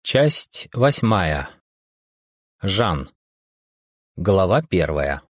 Часть 8. Жан. Глава 1.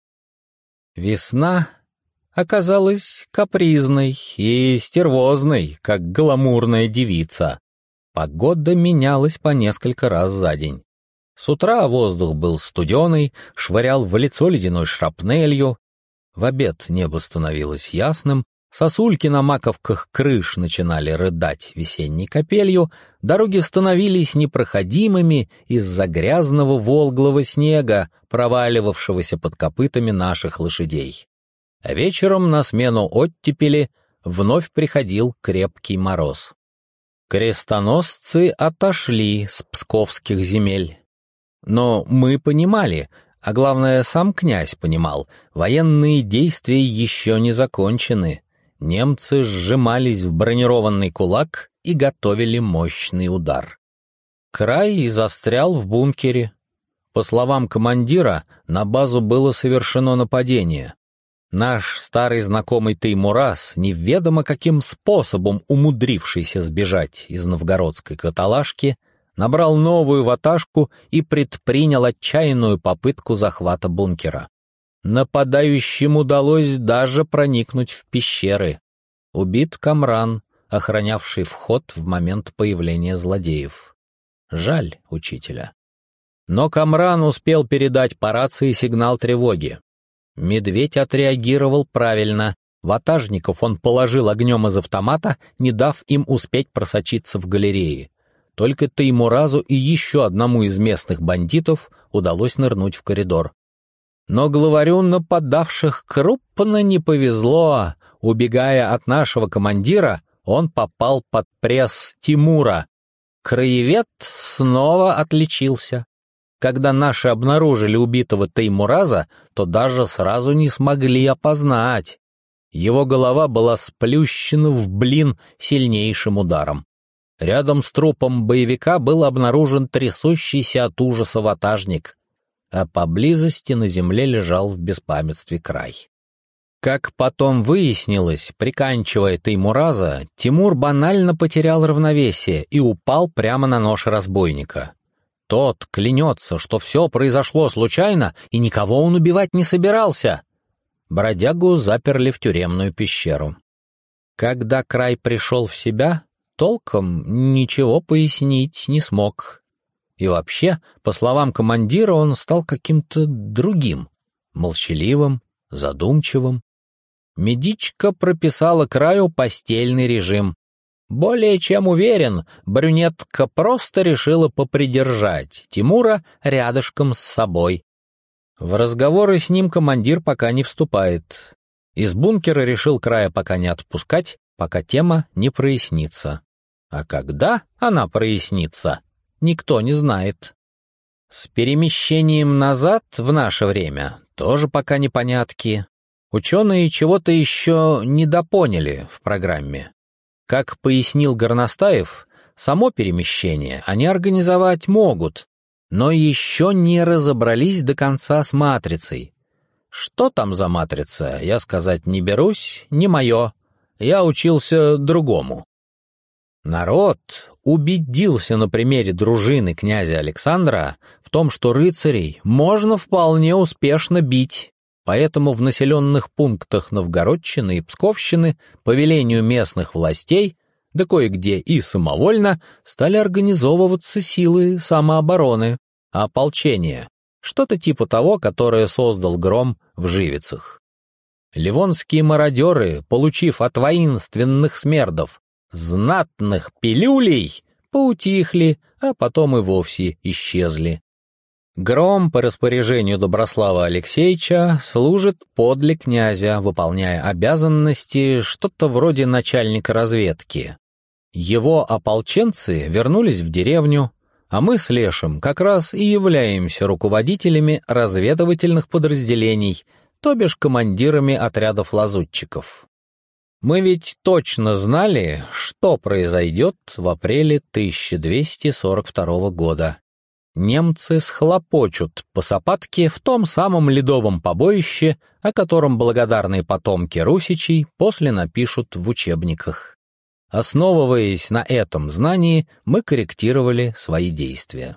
Весна оказалась капризной и стервозной, как гламурная девица. Погода менялась по несколько раз за день. С утра воздух был студеный, швырял в лицо ледяной шрапнелью. В обед небо становилось ясным, сосульки на маковках крыш начинали рыдать весенней капелью, дороги становились непроходимыми из-за грязного волглого снега, проваливавшегося под копытами наших лошадей. А вечером на смену оттепели вновь приходил крепкий мороз. Крестоносцы отошли с псковских земель. Но мы понимали, а главное, сам князь понимал, военные действия еще не закончены. Немцы сжимались в бронированный кулак и готовили мощный удар. Край застрял в бункере. По словам командира, на базу было совершено нападение. Наш старый знакомый Теймураз, неведомо каким способом умудрившийся сбежать из новгородской каталажки, набрал новую ватажку и предпринял отчаянную попытку захвата бункера. Нападающим удалось даже проникнуть в пещеры. Убит Камран, охранявший вход в момент появления злодеев. Жаль учителя. Но Камран успел передать по рации сигнал тревоги. Медведь отреагировал правильно. Ватажников он положил огнем из автомата, не дав им успеть просочиться в галереи. Только Теймуразу и еще одному из местных бандитов удалось нырнуть в коридор. Но главарю нападавших крупно не повезло. Убегая от нашего командира, он попал под пресс Тимура. Краевед снова отличился. Когда наши обнаружили убитого Теймураза, то даже сразу не смогли опознать. Его голова была сплющена в блин сильнейшим ударом. Рядом с трупом боевика был обнаружен трясущийся от ужаса ватажник, а поблизости на земле лежал в беспамятстве Край. Как потом выяснилось, приканчивая Теймураза, Тимур банально потерял равновесие и упал прямо на нож разбойника. Тот клянется, что все произошло случайно, и никого он убивать не собирался. Бродягу заперли в тюремную пещеру. Когда Край пришел в себя, толком ничего пояснить не смог. И вообще, по словам командира, он стал каким-то другим, молчаливым, задумчивым. Медичка прописала Краю постельный режим. Более чем уверен, брюнетка просто решила попридержать Тимура рядышком с собой. В разговоры с ним командир пока не вступает. Из бункера решил Края пока не отпускать, пока тема не прояснится. А когда она прояснится, никто не знает. С перемещением назад в наше время тоже пока непонятки. Ученые чего-то еще недопоняли в программе. Как пояснил Горностаев, само перемещение они организовать могут, но еще не разобрались до конца с матрицей. Что там за матрица, я сказать не берусь, не мое. Я учился другому. Народ убедился на примере дружины князя Александра в том, что рыцарей можно вполне успешно бить, поэтому в населенных пунктах Новгородщины и Псковщины по велению местных властей, да кое-где и самовольно, стали организовываться силы самообороны, ополчение, что-то типа того, которое создал Гром в Живицах. Ливонские мародеры, получив от воинственных смердов знатных пилюлей, поутихли, а потом и вовсе исчезли. Гром по распоряжению Доброслава Алексеевича служит подле князя, выполняя обязанности что-то вроде начальника разведки. Его ополченцы вернулись в деревню, а мы с Лешем как раз и являемся руководителями разведывательных подразделений, то бишь командирами отрядов лазутчиков. Мы ведь точно знали, что произойдет в апреле 1242 года. Немцы схлопочут по Сапатке в том самом ледовом побоище, о котором благодарные потомки русичей после напишут в учебниках. Основываясь на этом знании, мы корректировали свои действия.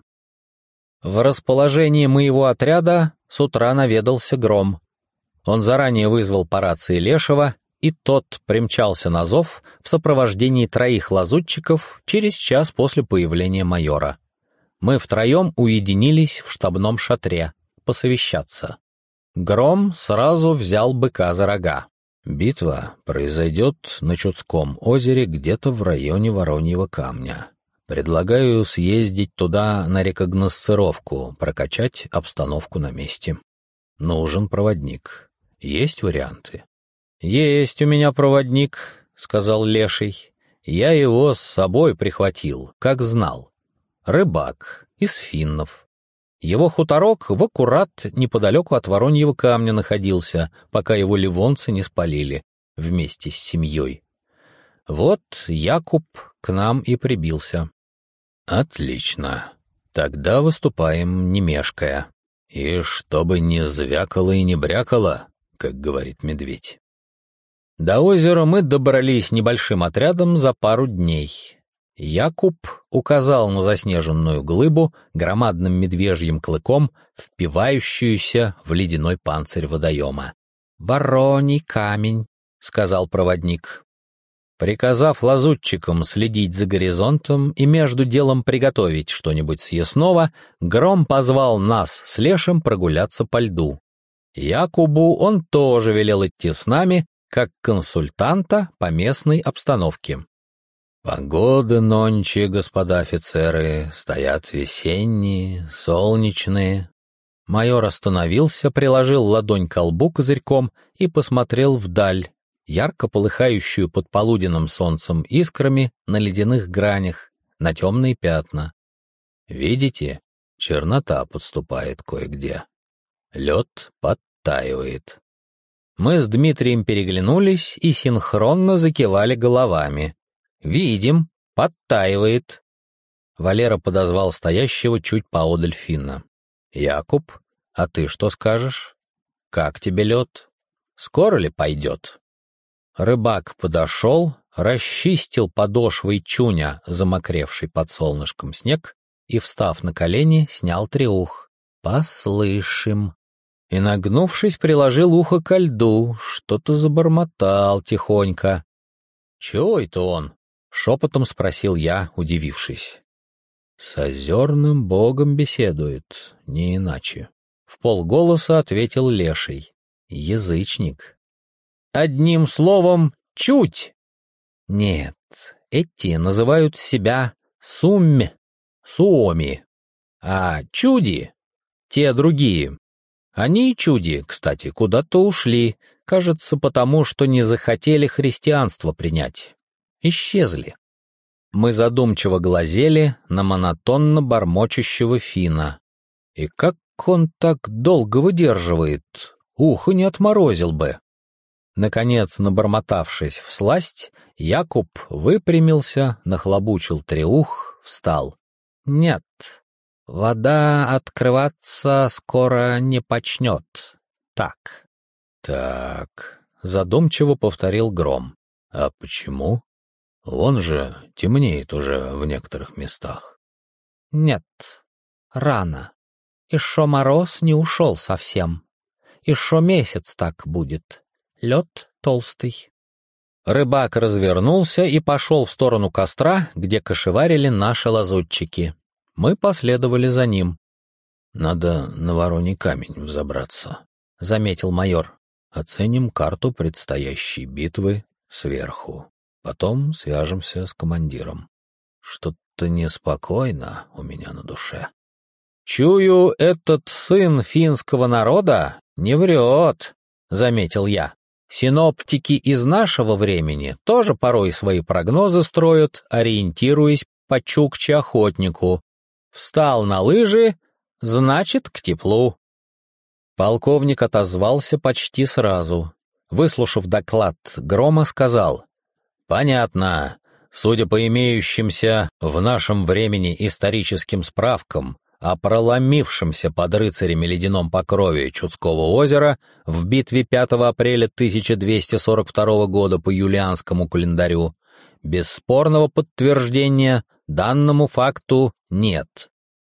В расположении моего отряда с утра наведался Гром. Он заранее вызвал по рации Лешего, и тот примчался на зов в сопровождении 3 лазутчиков через час после появления майора. Мы втроем уединились в штабном шатре посовещаться. Гром сразу взял быка за рога. «Битва произойдет на Чудском озере где-то в районе Вороньего камня. Предлагаю съездить туда на рекогносцировку, прокачать обстановку на месте. Нужен проводник. Есть варианты?» «Есть у меня проводник», — сказал Леший. «Я его с собой прихватил, как знал. Рыбак из финнов. Его хуторок в аккурат неподалеку от Вороньего камня находился, пока его ливонцы не спалили вместе с семьей. Вот Якуб к нам и прибился». «Отлично. Тогда выступаем не мешкая. И чтобы не звякало и не брякало, как говорит медведь». До озера мы добрались небольшим отрядом за пару дней. Якуб указал на заснеженную глыбу громадным медвежьим клыком, впивающуюся в ледяной панцирь водоема. «Вороний камень», — сказал проводник. Приказав лазутчикам следить за горизонтом и между делом приготовить что-нибудь съестного, Гром позвал нас с Лешим прогуляться по льду. Якубу он тоже велел идти с нами, как консультанта по местной обстановке. «Погоды нонче, господа офицеры, стоят весенние, солнечные». Майор остановился, приложил ладонь к колбу козырьком и посмотрел вдаль, ярко полыхающую под полуденным солнцем искрами на ледяных гранях, на темные пятна. «Видите, чернота подступает кое-где. Лед подтаивает». Мы с Дмитрием переглянулись и синхронно закивали головами. «Видим, подтаивает». Валера подозвал стоящего чуть поодаль финна. «Якуб, а ты что скажешь? Как тебе лед? Скоро ли пойдет?» Рыбак подошел, расчистил подошвой чуня, замокревший под солнышком снег, и, встав на колени, снял треух. «Послышим». И, нагнувшись, приложил ухо ко льду, что-то забормотал тихонько. «Чего это он?» — шепотом спросил я, удивившись. «С озерным богом беседует, не иначе», — вполголоса ответил Леший. «Язычник». «Одним словом, чуть!» «Нет, эти называют себя суоми, а чуди — те другие. Они, чуди, кстати, куда-то ушли, кажется, потому что не захотели христианство принять. Исчезли». Мы задумчиво глазели на монотонно бормочущего финна. И как он так долго выдерживает, ухо не отморозил бы. Наконец, набормотавшись всласть, Якуб выпрямился, нахлобучил треух, встал. «Нет, вода открываться скоро не почнет. Так». «Так», — задумчиво повторил Гром. «А почему? Вон же темнеет уже в некоторых местах». «Нет, рано. Еще мороз не ушел совсем. Еще месяц так будет. Лед толстый». Рыбак развернулся и пошел в сторону костра, где кошеварили наши лазутчики. Мы последовали за ним. «Надо на Вороний камень взобраться», — заметил майор. «Оценим карту предстоящей битвы сверху. Потом свяжемся с командиром. Что-то неспокойно у меня на душе». «Чую, этот сын финского народа не врет», — заметил я. «Синоптики из нашего времени тоже порой свои прогнозы строят, ориентируясь по чукче-охотнику. Встал на лыжи, значит, к теплу». Полковник отозвался почти сразу. Выслушав доклад Грома, сказал: «Понятно. Судя по имеющимся в нашем времени историческим справкам о проломившемся под рыцарями ледяном покрове Чудского озера в битве 5 апреля 1242 года по юлианскому календарю, бесспорного подтверждения данному факту нет.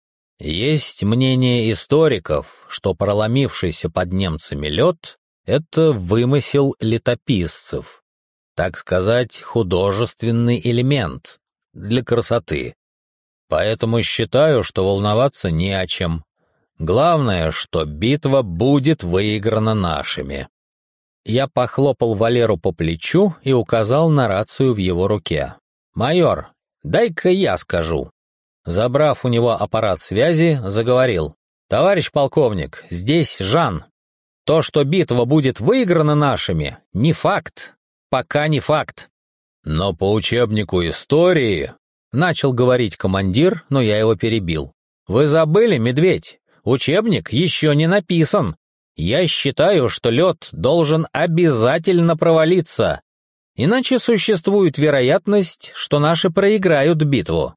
Есть мнение историков, что проломившийся под немцами лед — это вымысел летописцев, так сказать, художественный элемент для красоты. Поэтому считаю, что волноваться не о чем. Главное, что битва будет выиграна нашими. Я похлопал Валеру по плечу и указал на рацию в его руке. «Майор, дай-ка я скажу». Забрав у него аппарат связи, заговорил. «Товарищ полковник, здесь Жан. То, что битва будет выиграна нашими, не факт. Пока не факт». «Но по учебнику истории...» — начал говорить командир, но я его перебил. «Вы забыли, медведь? Учебник еще не написан. Я считаю, что лед должен обязательно провалиться, иначе существует вероятность, что наши проиграют битву».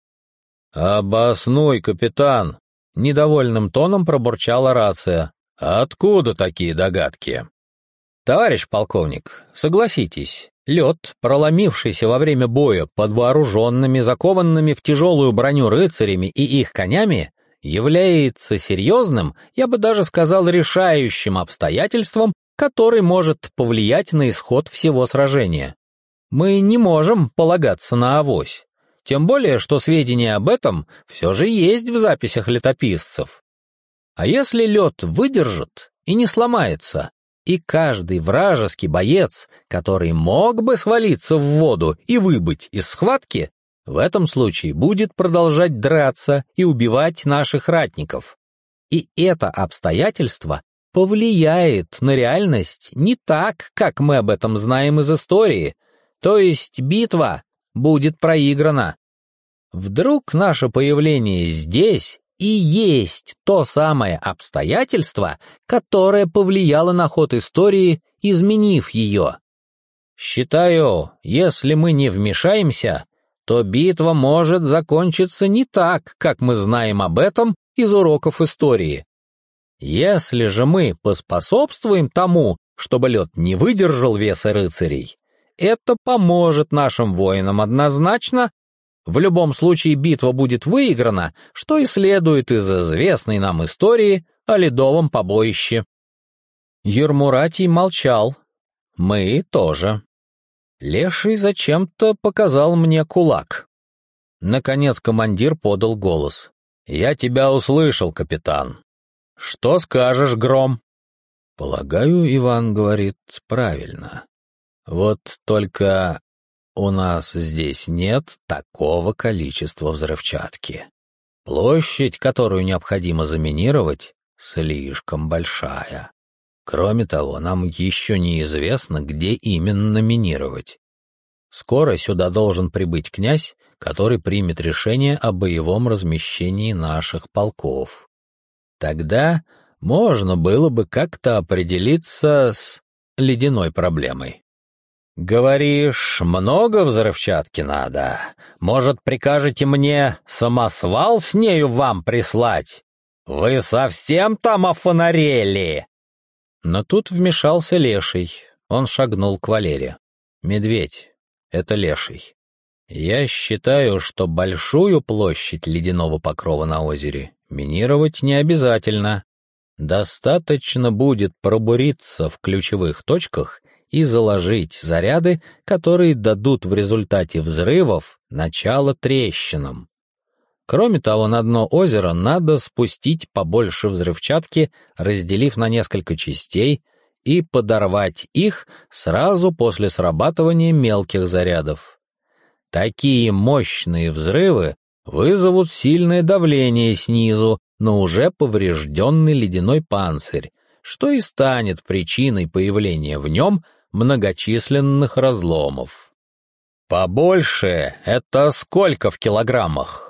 «Обоснуй, капитан!» — недовольным тоном пробурчала рация. «Откуда такие догадки?» «Товарищ полковник, согласитесь, лед, проломившийся во время боя под вооруженными, закованными в тяжелую броню рыцарями и их конями, является серьезным, я бы даже сказал, решающим обстоятельством, который может повлиять на исход всего сражения. Мы не можем полагаться на авось. Тем более, что сведения об этом все же есть в записях летописцев. А если лед выдержит и не сломается, и каждый вражеский боец, который мог бы свалиться в воду и выбыть из схватки, в этом случае будет продолжать драться и убивать наших ратников. И это обстоятельство повлияет на реальность не так, как мы об этом знаем из истории, то есть битва будет проиграна. Вдруг наше появление здесь и есть то самое обстоятельство, которое повлияло на ход истории, изменив ее. Считаю, если мы не вмешаемся, то битва может закончиться не так, как мы знаем об этом из уроков истории. Если же мы поспособствуем тому, чтобы лед не выдержал веса рыцарей, это поможет нашим воинам однозначно. В любом случае битва будет выиграна, что и следует из известной нам истории о ледовом побоище. Ермуратий молчал. Мы тоже. Леший зачем-то показал мне кулак. Наконец командир подал голос. «Я тебя услышал, капитан. Что скажешь, Гром?» «Полагаю, Иван говорит правильно. Вот только у нас здесь нет такого количества взрывчатки. Площадь, которую необходимо заминировать, слишком большая. Кроме того, нам еще неизвестно, где именно минировать. Скоро сюда должен прибыть князь, который примет решение о боевом размещении наших полков. Тогда можно было бы как-то определиться с ледяной проблемой». «Говоришь, много взрывчатки надо? Может, прикажете мне самосвал с нею вам прислать? Вы совсем там офонарели?» Но тут вмешался Леший. Он шагнул к Валере. «Медведь, это Леший. Я считаю, что большую площадь ледяного покрова на озере минировать не обязательно. Достаточно будет пробуриться в ключевых точках и заложить заряды, которые дадут в результате взрывов начало трещинам. Кроме того, на дно озера надо спустить побольше взрывчатки, разделив на несколько частей, и подорвать их сразу после срабатывания мелких зарядов. Такие мощные взрывы вызовут сильное давление снизу на уже поврежденный ледяной панцирь, что и станет причиной появления в нем многочисленных разломов. «Побольше — это сколько в килограммах?»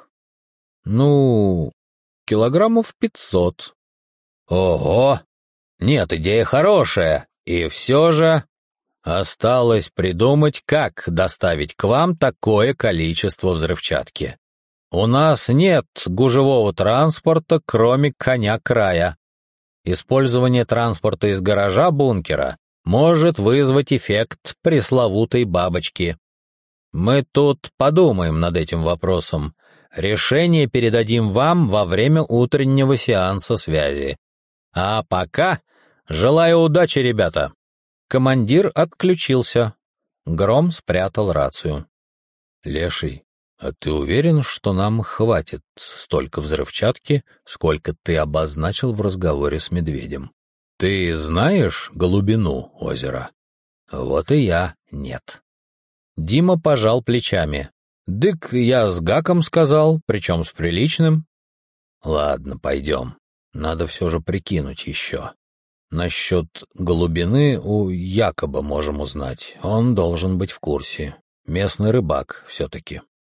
«Ну, килограммов 500. «Ого! Нет, идея хорошая, и все же осталось придумать, как доставить к вам такое количество взрывчатки. У нас нет гужевого транспорта, кроме коня-края. Использование транспорта из гаража бункера может вызвать эффект пресловутой бабочки. Мы тут подумаем над этим вопросом. Решение передадим вам во время утреннего сеанса связи. А пока желаю удачи, ребята!» Командир отключился. Гром спрятал рацию. «Леший, а ты уверен, что нам хватит столько взрывчатки, сколько ты обозначил в разговоре с медведем? Ты знаешь глубину озера?» «Вот и я нет». Дима пожал плечами. «Дык, я с гаком сказал, причем с приличным». «Ладно, пойдем. Надо все же прикинуть еще. Насчет глубины у Якоба можем узнать. Он должен быть в курсе. Местный рыбак все-таки».